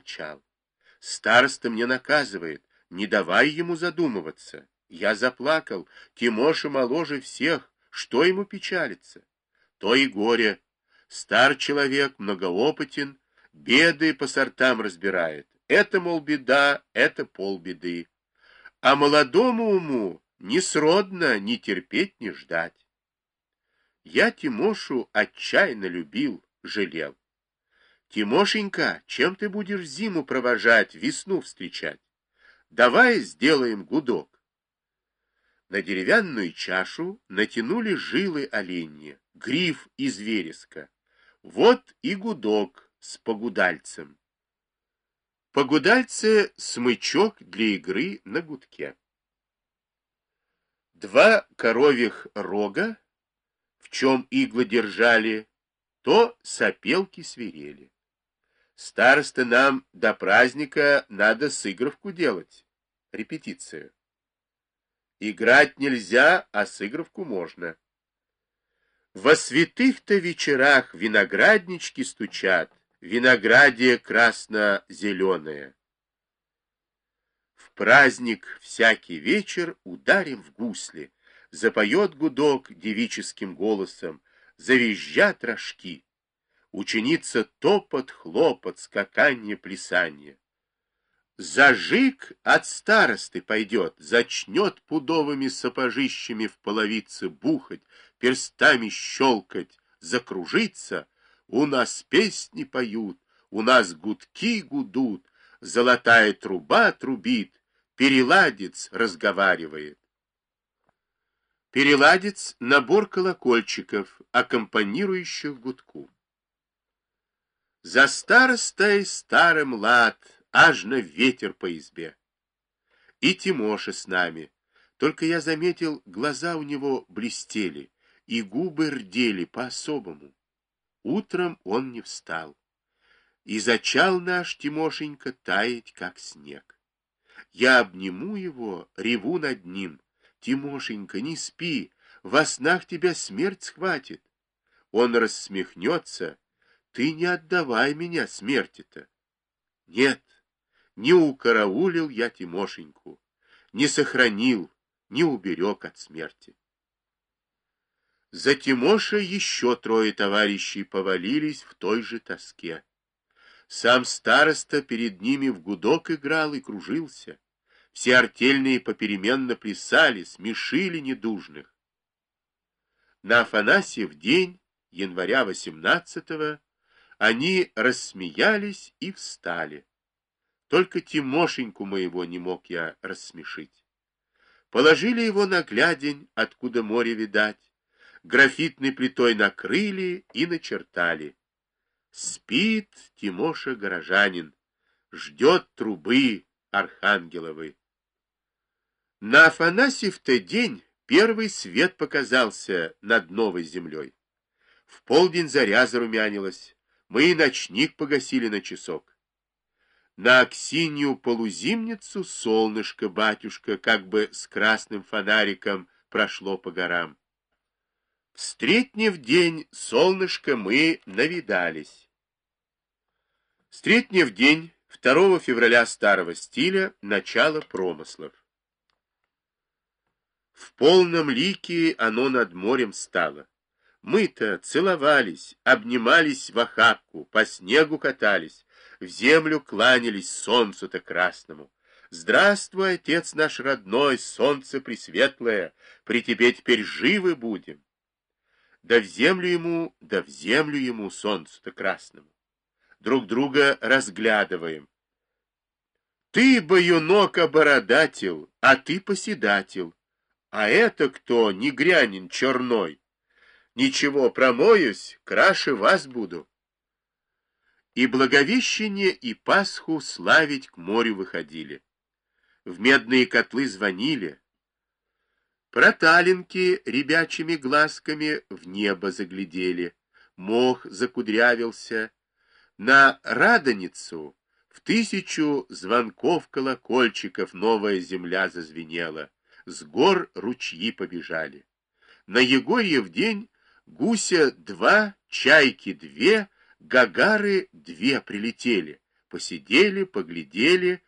молчал. Староста мне наказывает, не давай ему задумываться. Я заплакал, Тимоша моложе всех, что ему печалиться? То и горе. Стар человек, многоопытен, беды по сортам разбирает. Это, мол, беда, это полбеды. А молодому уму ни сродно, ни терпеть, ни ждать. Я Тимошу отчаянно любил, жалел. Тимошенька, чем ты будешь зиму провожать, весну встречать? Давай сделаем гудок. На деревянную чашу натянули жилы оленьи, гриф из вереска. Вот и гудок с погудальцем. Погудальце — смычок для игры на гудке. Два коровьих рога, в чем иглы держали, то сопелки свирели. Староста, нам до праздника надо сыгровку делать, репетицию. Играть нельзя, а сыгровку можно. Во святых-то вечерах винограднички стучат, виноградие красно-зеленое. В праздник всякий вечер ударим в гусли, запоет гудок девическим голосом, завизжат рожки. Ученица топот, хлопот, скаканье, плясанье. Зажиг от старосты пойдет, зачнет пудовыми сапожищами в половице бухать, перстами щелкать, закружиться. У нас песни поют, у нас гудки гудут, золотая труба трубит, переладец разговаривает. Переладец — набор колокольчиков, аккомпанирующих гудку. За старостой старым лад, аж на ветер по избе. И Тимоша с нами. Только я заметил, глаза у него блестели, и губы рдели по-особому. Утром он не встал. И зачал наш Тимошенька таять, как снег. Я обниму его, реву над ним. Тимошенька, не спи, во снах тебя смерть схватит. Он рассмехнется. Ты не отдавай меня смерти-то. Нет, не укараулил я Тимошеньку, не сохранил, не уберег от смерти. За Тимоша еще трое товарищей повалились в той же тоске. Сам староста перед ними в гудок играл и кружился. Все артельные попеременно плясали, смешили недужных. На Афанасьев день, января 18-го, они рассмеялись и встали. Только Тимошеньку моего не мог я рассмешить. Положили его на глядень, откуда море видать, графитной плитой накрыли и начертали. Спит Тимоша горожанин, ждет трубы архангеловой. На Афанасьев-то день первый свет показался над новой землей. В полдень заря зарумянилась, мы и ночник погасили на часок. На Аксинью полузимницу солнышко, батюшка, как бы с красным фонариком прошло по горам. Встретнев день солнышко мы навидались. Встретнев день 2 февраля старого стиля, начало промыслов. В полном лике оно над морем стало. Мы-то целовались, обнимались в охапку, по снегу катались, в землю кланялись солнцу-то красному. Здравствуй, отец наш родной, солнце пресветлое, при тебе теперь живы будем. Да в землю ему, солнцу-то красному. Друг друга разглядываем. Ты, баюнок-обородател, а ты поседател. А это кто, негрянин черной? Ничего, промоюсь, краше вас буду. И Благовещение, и Пасху славить к морю выходили. В медные котлы звонили. Проталинки ребячими глазками в небо заглядели. Мох закудрявился. На Радоницу в 1000 звонков колокольчиков новая земля зазвенела. С гор ручьи побежали. На Егорьев день гуся 2, чайки 2, гагары 2 прилетели. посидели, поглядели,